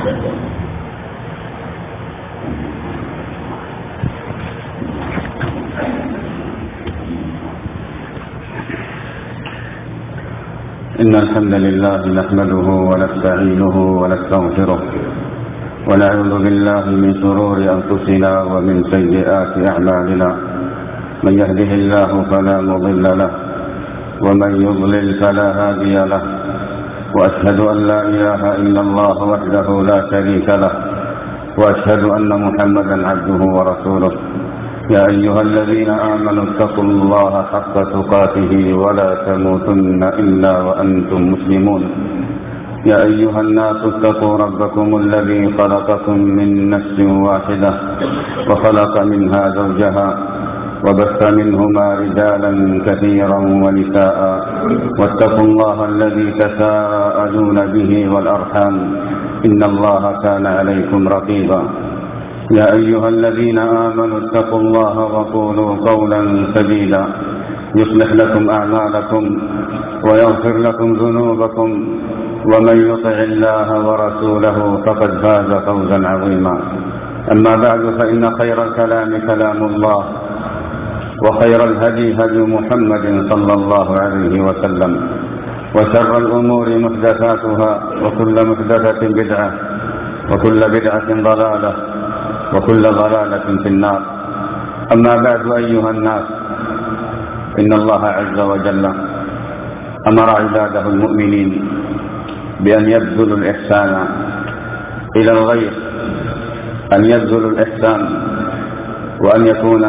إن الحمد لله نحمده ونستعينه ونستغفره ونعوذ بالله من شرور أنفسنا ومن سيئات أعمالنا. من يهده الله فلا مضل له ومن يضلل فلا هادي له، وأشهد أن لا إله إلا الله وحده لا شريك له، وأشهد أن محمدا عبده ورسوله. يا أيها الذين آمنوا اتقوا الله حق تقاته ولا تموتن إلا وأنتم مسلمون. يا أيها الناس اتقوا ربكم الذي خلقكم من نفس واحدة وخلق منها زوجها وبث منهما رجالا كثيرا ونساء، واتقوا الله الذي تساءلون به والأرحام إن الله كان عليكم رقيبا. يا أيها الذين آمنوا اتقوا الله وقولوا قولا سديدا يصلح لكم أعمالكم ويغفر لكم ذنوبكم، ومن يطع الله ورسوله فقد فاز فوزا عظيما. أما بعد، فإن خير الكلام كلام الله، وخير الهدي هدي محمد صلى الله عليه وسلم، وشر الأمور محدثاتها، وكل محدثة بدعة، وكل بدعة ضلالة، وكل ضلالة في النار. أما بعد، أيها الناس، إن الله عز وجل أمر عباده المؤمنين بأن يبذلوا الإحسان إلى الغير، أن يبذلوا الإحسان، وأن يكون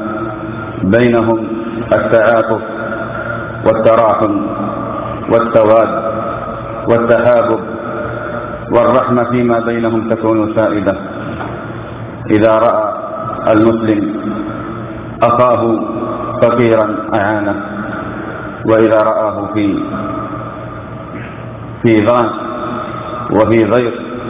بينهم التعاطف والتراحم والتواد والتحابب والرحمة فيما بينهم تكون سائدة. إذا رأى المسلم أخاه فقيرا أعانه، وإذا رآه في ضان وفي ضيق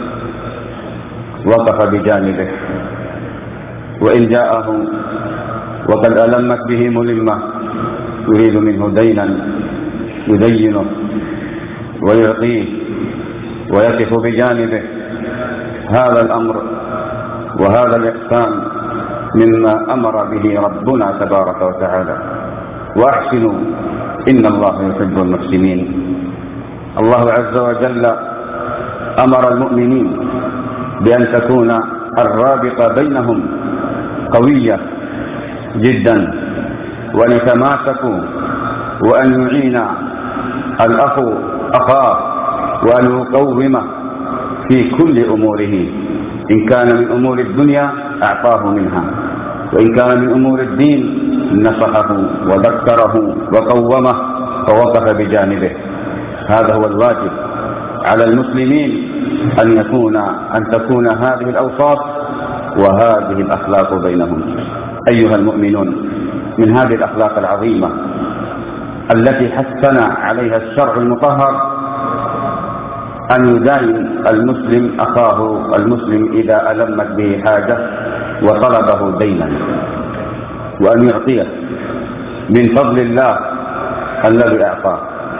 وقف بجانبه، وإن جاءه وقد ألمت به ملمة يريد منه دينا يدينه ويعطيه ويقف بجانبه. هذا الأمر وهذا الإحسان مما أمر به ربنا تبارك وتعالى. وأحسنوا إن الله يحب المحسنين. الله عز وجل أمر المؤمنين بأن تكون الرابطة بينهم قوية جدا، وأن يتماسكوا، وأن يعين الأخ أخاه، وأن يقومه في كل أموره. إن كان من أمور الدنيا أعطاه منها، وإن كان من أمور الدين نصحه وذكره وقومه فوقف بجانبه. هذا هو الواجب على المسلمين، أن تكون هذه الأوصاف وهذه الأخلاق بينهم. أيها المؤمنون، من هذه الأخلاق العظيمة التي حثنا عليها الشرع المطهر أن يداين المسلم أخاه المسلم إذا ألمت به حاجة وطلبه دينا، وأن يعطيه من فضل الله الذي أعطاه.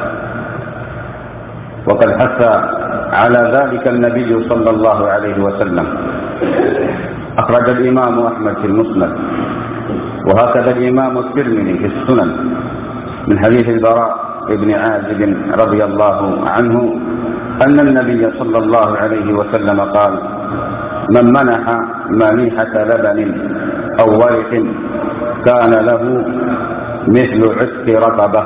وقد حث على ذلك النبي صلى الله عليه وسلم. أخرج الإمام أحمد في المسند، وهكذا الإمام الترمذي في السنن، من حديث البراء بن عازب رضي الله عنه أن النبي صلى الله عليه وسلم قال: من منح مانحة لبن أو ورق كان له مثل عتق رقبة.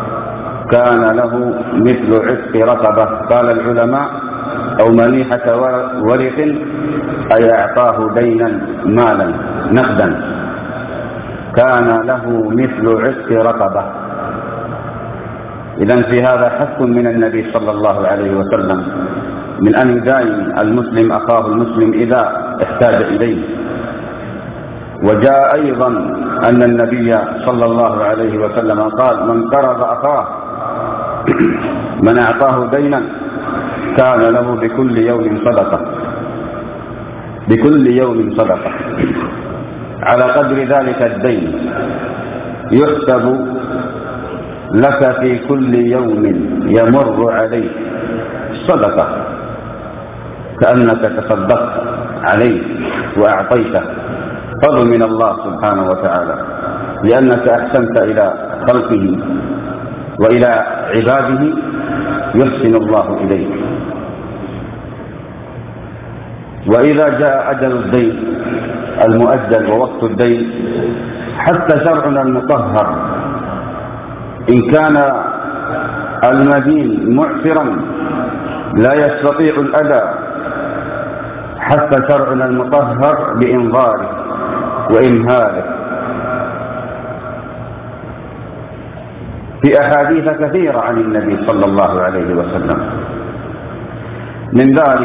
قال العلماء: أو منيحة ورق أي أعطاه دينا مالا نقدا، كان له مثل عتق رقبة. إذن في هذا حث من النبي صلى الله عليه وسلم من أن يداين المسلم أخاه المسلم إذا احتاج إليه. وجاء أيضا أن النبي صلى الله عليه وسلم قال: من قرض أخاه من أعطاه دينا كان له بكل يوم صدقة على قدر ذلك الدين، يحسب لك في كل يوم يمر عليك صدقة. كأنك تصدقت عليه وأعطيته، فضل من الله سبحانه وتعالى، لأنك أحسنت إلى خلقه وإلى عباده يحسن الله إليك. وإذا جاء أجل الدين المؤجل ووقت الدين، حتى شرعنا المطهر إن كان المدين معسرا لا يستطيع الأداء، حتى شرعنا المطهر بإنظاره وإمهاله. في أحاديث كثيرة عن النبي صلى الله عليه وسلم، من ذلك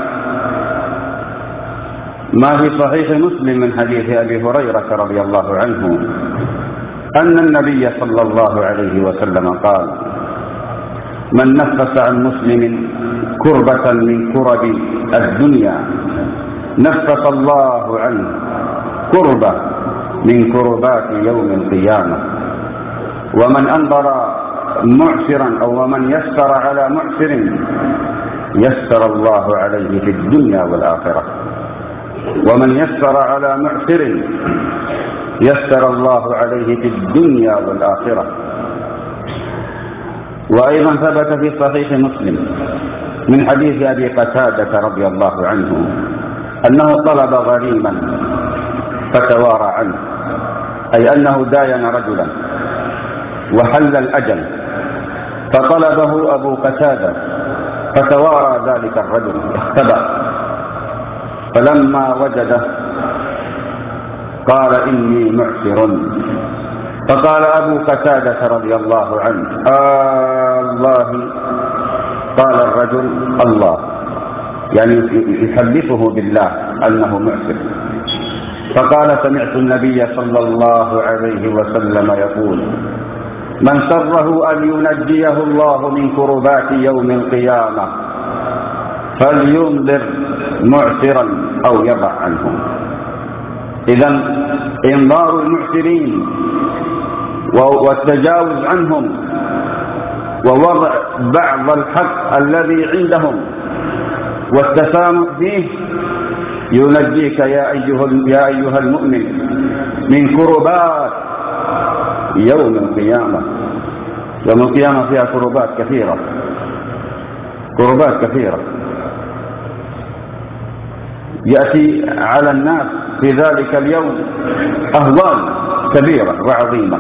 ما في صحيح مسلم من حديث أبي هريرة رضي الله عنه أن النبي صلى الله عليه وسلم قال: من نفس عن مسلم كربة من كرب الدنيا نفس الله عنه كربة من كربات يوم القيامة. ومن أنظر معسرا أو ومن يسر على معسر يسر الله عليه في الدنيا والآخرة. ومن يسر على معسر يسر الله عليه في الدنيا والآخرة. وأيضا ثبت في صحيح مسلم من حديث أبي قتادة رضي الله عنه أنه طلب غريما فتوارى عنه، أي أنه داين رجلا وحل الأجل، فطلبه أبو قتادة فتوارى ذلك الرجل اختبأ، فلما وجده قال: إني معسر. فقال أبو قتادة رضي الله عنه: الله. قال الرجل: الله، يعني يحلفه بالله أنه معسر. فقال: سمعت النبي صلى الله عليه وسلم يقول: من سره أن ينجيه الله من كربات يوم القيامة فلينذر معسرا أو يضع عنه. إذن إنذار المعسرين والتجاوز عنهم ووضع بعض الحق الذي عندهم والتسامح فيه ينجيك يا أيها المؤمن من كربات يوم القيامة. يوم القيامة فيها كربات كثيرة، كربات كثيرة يأتي على الناس في ذلك اليوم أهوال كبيرة وعظيمة.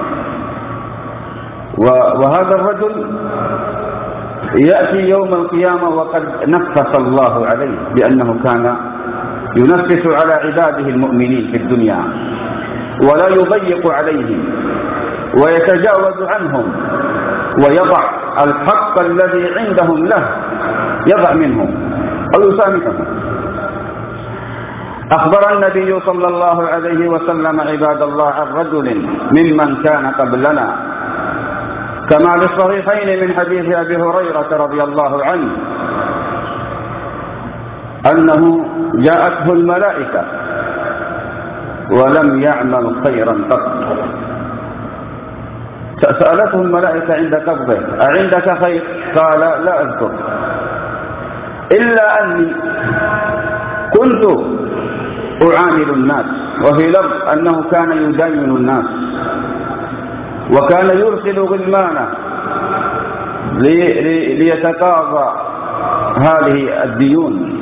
وهذا الرجل يأتي يوم القيامة وقد نفس الله عليه، لأنه كان ينفس على عباده المؤمنين في الدنيا ولا يضيق عليهم ويتجاوز عنهم ويضع الحق الذي عندهم له، يضع منهم أو يسامحهم. أخبر النبي صلى الله عليه وسلم عباد الله عن رجل ممن كان قبلنا كما في الصحيحين من حديث أبي هريرة رضي الله عنه أنه جاءته الملائكة ولم يعمل خيرا قط. سألته الملائكة عند قبضه: أعندك خير؟ قال: لا أذكر، إلا أني كنت أعامل الناس. وفي لفظ أنه كان يدين الناس وكان يرسل غلمانه ليتقاضى هذه الديون،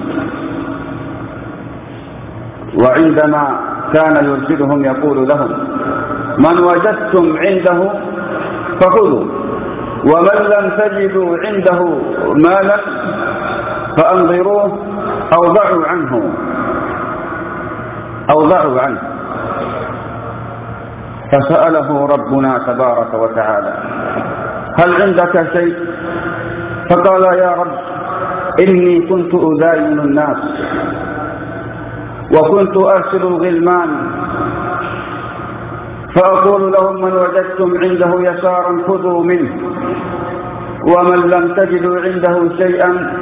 وعندما كان يرسلهم يقول لهم: من وجدتم عنده فخذوا، ومن لم تجدوا عنده مالا فأنظروه أو ضعوا عنه. فسأله ربنا تبارك وتعالى: هل عندك شيء؟ فقال: يا رب، إني كنت أداين الناس وكنت أرسل الغلمان فأقول لهم: من وجدتم عنده يسارا خذوا منه، ومن لم تجدوا عنده شيئا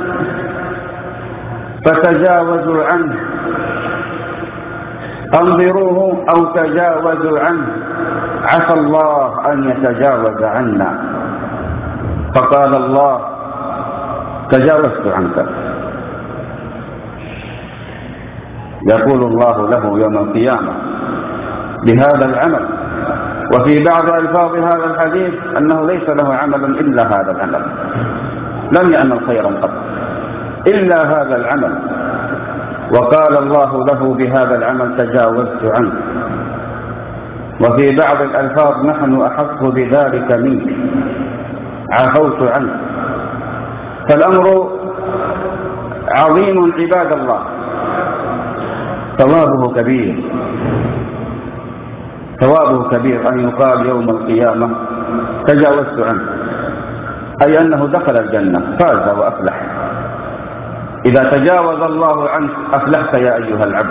فتجاوزوا عنه، أنظروه أو تجاوزوا عنه، عسى الله أن يتجاوز عنا. فقال الله: تجاوزت عنك. يقول الله له يوم القيامة بهذا العمل. وفي بعض ألفاظ هذا الحديث أنه ليس له عمل إلا هذا العمل، لم يعمل خيرا قط إلا هذا العمل. وقال الله له بهذا العمل تجاوزت عنه. وفي بعض الألفاظ نحن أحق بذلك منك، عفوت عنه. فالأمر عظيم عباد الله، ثوابه كبير، ثوابه كبير أن يقال يوم القيامة تجاوزت عنه، أي أنه دخل الجنة، فاز وأفلح. إذا تجاوز الله عنك أفلحت يا أيها العبد.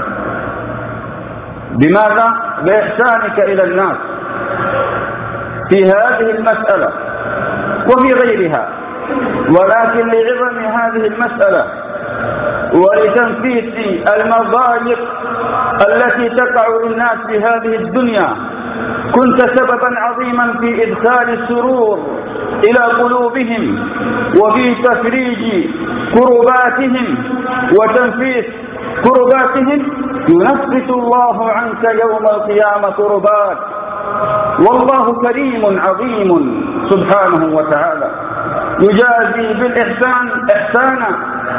بماذا؟ بإحسانك إلى الناس في هذه المسألة وفي غيرها، ولكن لعظم هذه المسألة ولتنفيس المضايق التي تقع للناس في هذه الدنيا كنت سببا عظيما في إدخال السرور إلى قلوبهم وفي تفريج كرباتهم وتنفيس كرباتهم. ينفس الله عنك يوم القيامة كربات، والله كريم عظيم سبحانه وتعالى، يجازي بالإحسان إحسانا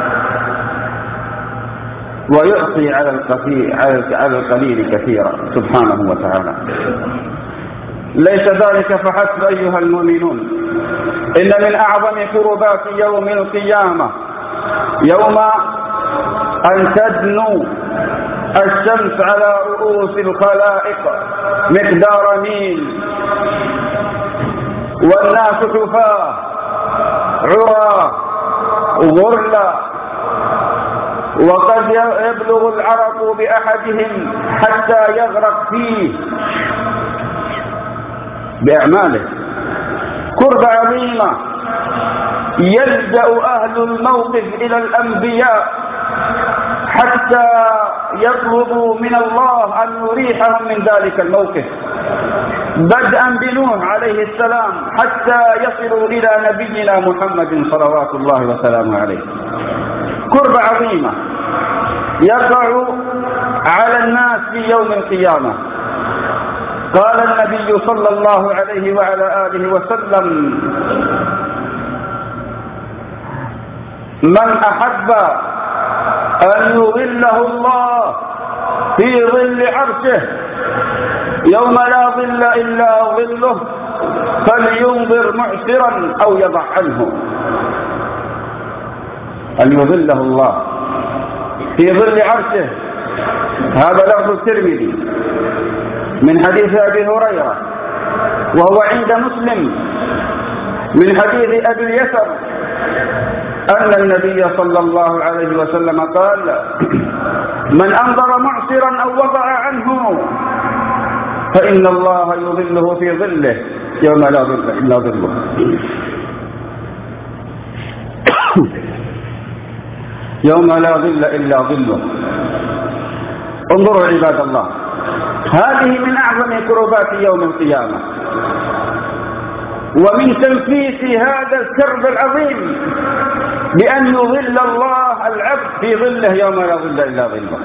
ويعطي على القليل كثيرا سبحانه وتعالى. ليس ذلك فحسب أيها المؤمنون، إن من أعظم كربات يوم القيامة يوم أن تدنو الشمس على رؤوس الخلائق مقدار ميل، والناس حفاة عرى غرلا، وقد يبلغ العرق بأحدهم حتى يغرق فيه بأعماله. كربة عظيمة يلجأ أهل الموقف إلى الأنبياء حتى يطلبوا من الله أن يريحهم من ذلك الموقف، بدءا بنوح عليه السلام حتى يصلوا إلى نبينا محمد صلوات الله وسلامه عليه. كربة عظيمة يقع على الناس في يوم القيامة. قال النبي صلى الله عليه وعلى آله وسلم: من أحب أن يظله الله في ظل عرشه يوم لا ظل إلا ظله فلينظر معسرا أو يضع عنه. أن يظله الله في ظل عرشه، هذا لفظ الترمذي من حديث أبي هريرة، وهو عند مسلم من حديث أبي اليسر أن النبي صلى الله عليه وسلم قال: من أنظر معسرا أو وضع عنه فإن الله يظله في ظله يوم لا ظل إلا ظله. يوم لا ظل إلا ظله. انظروا عباد الله، هذه من أعظم كربات يوم القيامة، ومن تنفيس هذا الكرب العظيم بأن يظل الله العبد في ظله يوم لا ظل إلا ظله.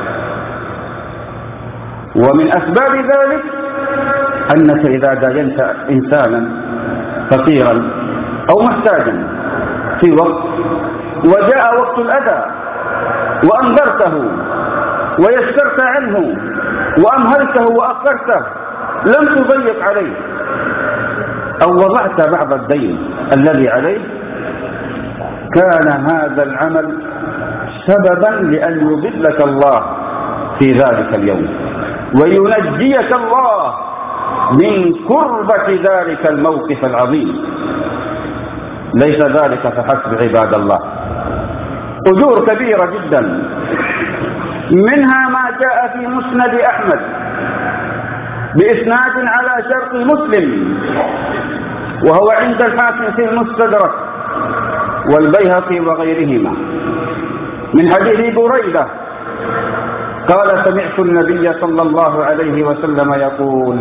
ومن أسباب ذلك أنك إذا داينت إنسانا فقيرا أو محتاجا في وقت وجاء وقت الأداء وأنذرته ويسرت عنه وأمهلته وأخرته، لم تضيق عليه أو وضعت بعض الدين الذي عليه، كان هذا العمل سببا لأن يضلك الله في ذلك اليوم وينجيك الله من كربة ذلك الموقف العظيم. ليس ذلك فحسب عباد الله، أجور كبيرة جدا، منها ما جاء في مسند أحمد بإسناد على شرط مسلم، وهو عند الحاكم في المستدرك والبيهقي وغيرهما، من حديث بريدة قال: سمعت النبي صلى الله عليه وسلم يقول: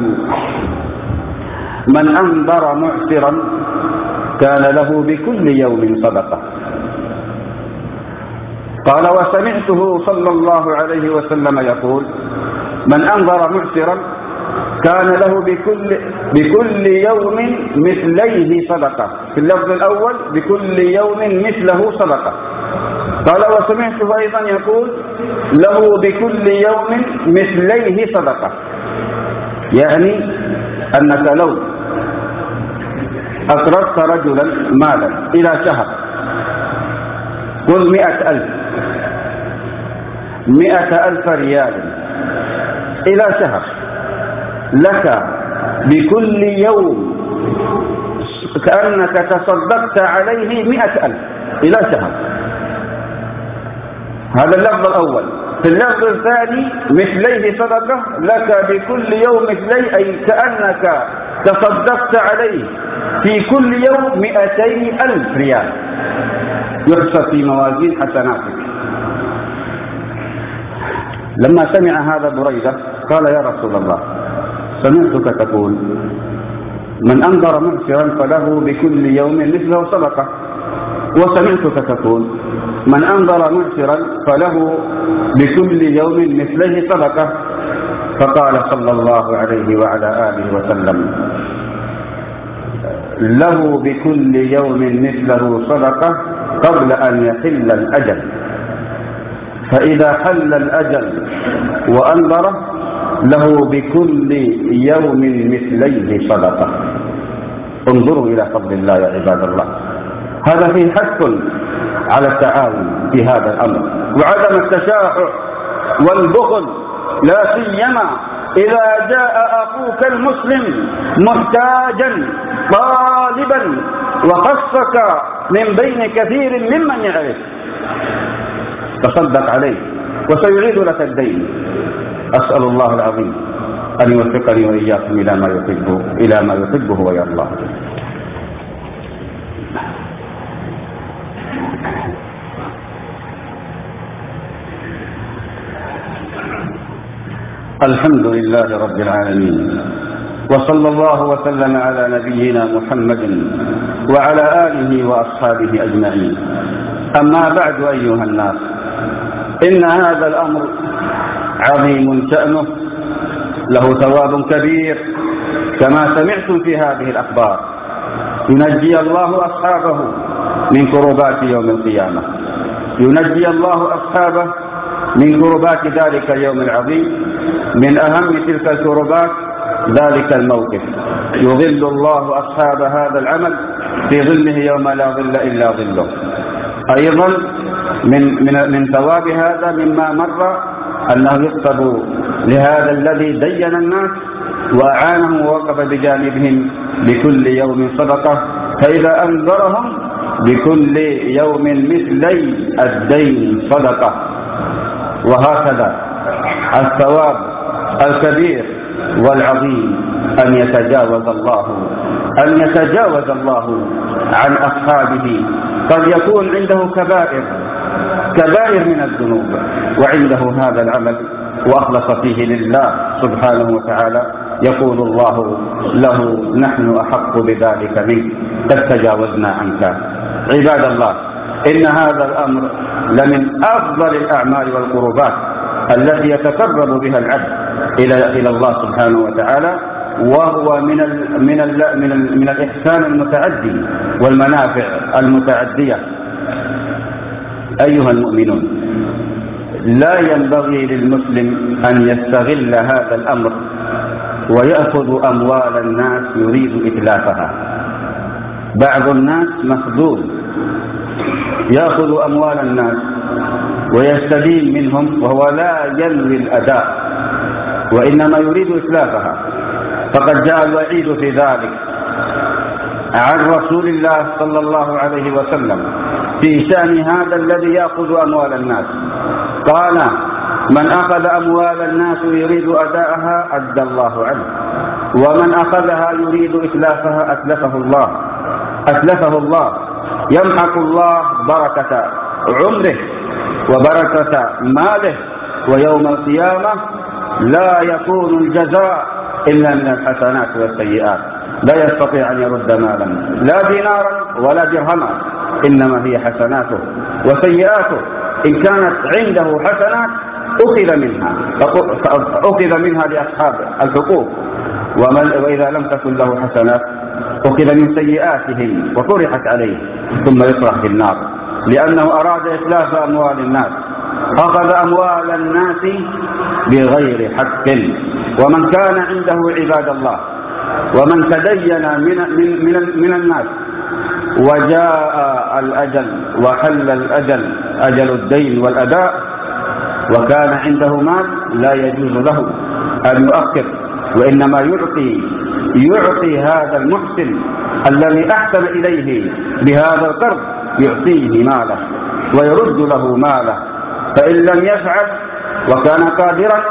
من أنذر معسرا كان له بكل يوم صدقة. قال: وسمعته صلى الله عليه وسلم يقول: من أنظر معسرا كان له بكل يوم مثليه صدقة. في اللفظ الأول: بكل يوم مثله صدقة. قال: وسمعته أيضا يقول: له بكل يوم مثليه صدقة. يعني أنك لو أقرضت رجلا مالا إلى شهر، قل 100,000 ريال إلى شهر، لك بكل يوم كأنك تصدقت عليه 100,000 إلى شهر. هذا اللفظ الأول. في اللفظ الثاني: مثليه صدقة، لك بكل يوم مثليه، أي كأنك تصدقت عليه في كل يوم 200,000 ريال يحسب في موازين حسناتك. لما سمع هذا بريدة قال: يا رسول الله، سمعتك تقول: من أنظر معسرا فله بكل يوم مثله صدقة، وسمعتك تقول: من أنظر معسرا فله بكل يوم مثله صدقة. فقال صلى الله عليه وعلى آله وسلم: له بكل يوم مثله صدقة قبل أن يحل الأجل، فإذا حل الأجل وأنظره له بكل يوم مثليه صدقة. انظروا إلى فضل الله يا عباد الله. هذا فيه حث على التعاون في هذا الأمر، وعدم التشاحح والبخل، لا سيما إذا جاء أخوك المسلم محتاجا طالبا وخصك من بين كثير ممن يعرف، تصدق عليه وسيعيد لك الدين. أسأل الله العظيم أن يوفقني وإياكم إلى ما يحبه ويرضاه. الحمد لله رب العالمين، وصلى الله وسلم على نبينا محمد وعلى آله وأصحابه أجمعين. أما بعد أيها الناس، إن هذا الأمر عظيم شأنه، له ثواب كبير كما سمعتم في هذه الأخبار. ينجي الله أصحابه من كربات يوم القيامة، ينجي الله أصحابه من كربات ذلك اليوم العظيم. من أهم تلك الكربات ذلك الموقف، يظل الله أصحاب هذا العمل في ظله يوم لا ظل إلا ظله. أيضا من ثواب هذا مما مر أنه يكتب لهذا الذي دين الناس وأعانهم ووقف بجانبهم بكل يوم صدقة، فإذا أنذرهم بكل يوم مثلي الدين صدقة. وهكذا الثواب الكبير والعظيم أن يتجاوز الله عن أصحابه. قد يكون عنده كبائر من الذنوب وعنده هذا العمل وأخلص فيه لله سبحانه وتعالى، يقول الله له: نحن أحق بذلك منك، قد تجاوزنا عنك. عباد الله، إن هذا الأمر لمن أفضل الأعمال والقربات التي يتقرب بها العبد إلى الله سبحانه وتعالى، وهو من الإحسان المتعدي والمنافع المتعدية. أيها المؤمنون، لا ينبغي للمسلم أن يستغل هذا الأمر ويأخذ أموال الناس يريد إتلافها. بعض الناس مخذول، يأخذ أموال الناس ويستدين منهم وهو لا ينوي الأداء وإنما يريد إتلافها. فقد جاء الوعيد في ذلك عن رسول الله صلى الله عليه وسلم في شأن هذا الذي يأخذ أموال الناس. قال: من أخذ أموال الناس يريد أداءها أدى الله عنه، ومن أخذها يريد إتلافها أتلفه الله. يمحق الله بركة عمره وبركة ماله، ويوم القيامة لا يكون الجزاء إلا من الحسنات والسيئات. لا يستطيع أن يرد مالا لا دينارا ولا درهما، إنما هي حسناته وسيئاته. إن كانت عنده حسنات أخذ منها لأصحاب الحقوق، وإذا لم تكن له حسنات أخذ من سيئاتهم وطرحت عليه ثم يطرح في النار، لأنه أراد إتلاف أموال الناس، أخذ أموال الناس بغير حق. ومن كان عنده عباد الله ومن تدين من الناس وجاء الأجل وحل الأجل، أجل الدين والأداء، وكان عنده مال، لا يجوز له أن يؤخر، وإنما يعطي هذا المحسن الذي أحسن إليه بهذا القرض، يعطيه ماله ويرد له ماله. فإن لم يفعل وكان قادرا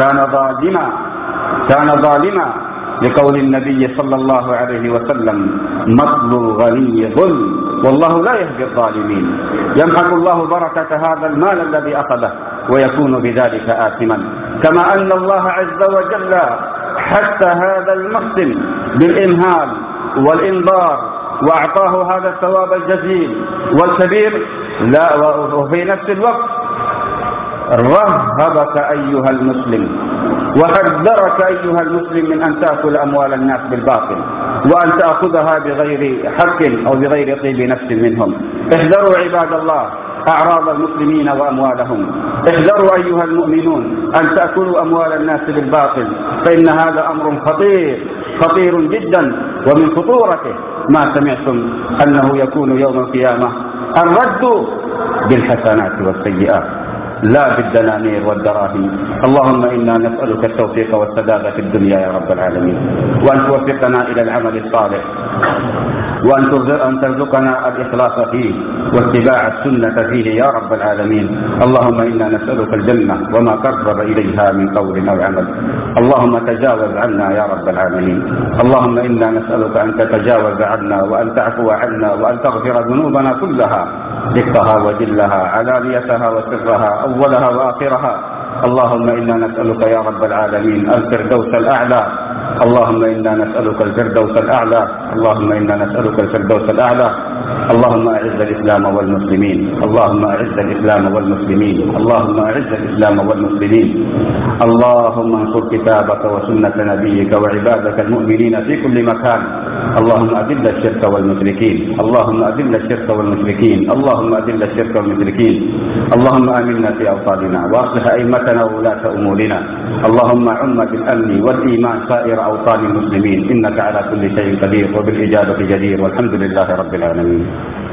كان ظالما، لقول النبي صلى الله عليه وسلم: مطل الغني ظلم والله لا يهدي الظالمين. يمحق الله بركة هذا المال الذي أخذه ويكون بذلك آثما. كما أن الله عز وجل حتى هذا المحسن بالإمهال والإنذار وأعطاه هذا الثواب الجزيل والكبير، لا وفي نفس الوقت رهبك أيها المسلم وحذرك أيها المسلم من أن تأكل أموال الناس بالباطل، وأن تأخذها بغير حق أو بغير طيب نفس منهم. احذروا عباد الله أعراض المسلمين وأموالهم، احذروا أيها المؤمنون أن تأكلوا أموال الناس بالباطل، فإن هذا أمر خطير جدا. ومن خطورته ما سمعتم أنه يكون يوم القيامة الرد بالحسنات والسيئات لا بالدنانير والدراهم. اللهم إنا نسألك التوفيق والسداد في الدنيا يا رب العالمين، وأن توفقنا إلى العمل الصالح، وأن ترزقنا الإخلاص فيه واتباع السنة فيه يا رب العالمين. اللهم إنا نسألك الجنة وما قرب إليها من قول أو عمل. اللهم تجاوز عنا يا رب العالمين. اللهم إنا نسألك أن تتجاوز عنا وأن تعفو عنا وأن تغفر ذنوبنا كلها، دقها وجلها، علانيتها وسرها، أولها وآخرها. اللهم إنا نسألك يا رب العالمين الفردوس الأعلى. اللهم إنا نسألك الفردوس الأعلى. اللهم إنا نسألك الفردوس الأعلى. اللهم أعز الإسلام والمسلمين. اللهم أعز الإسلام والمسلمين. اللهم أعز الإسلام والمسلمين. اللهم انصر كتابك وسنة نبيك وعبادك المؤمنين في كل مكان. اللهم أذل الشرك والمشركين. اللهم أذل الشرك والمشركين. اللهم أذل الشرك والمشركين. اللهم آمنا في أوطاننا وأصلح أئمتنا وولاة أمورنا. اللهم عم بالأمن والإيمان سائر أوطان المسلمين، إنك على كل شيء قدير وبالإجابة جدير، والحمد لله رب العالمين.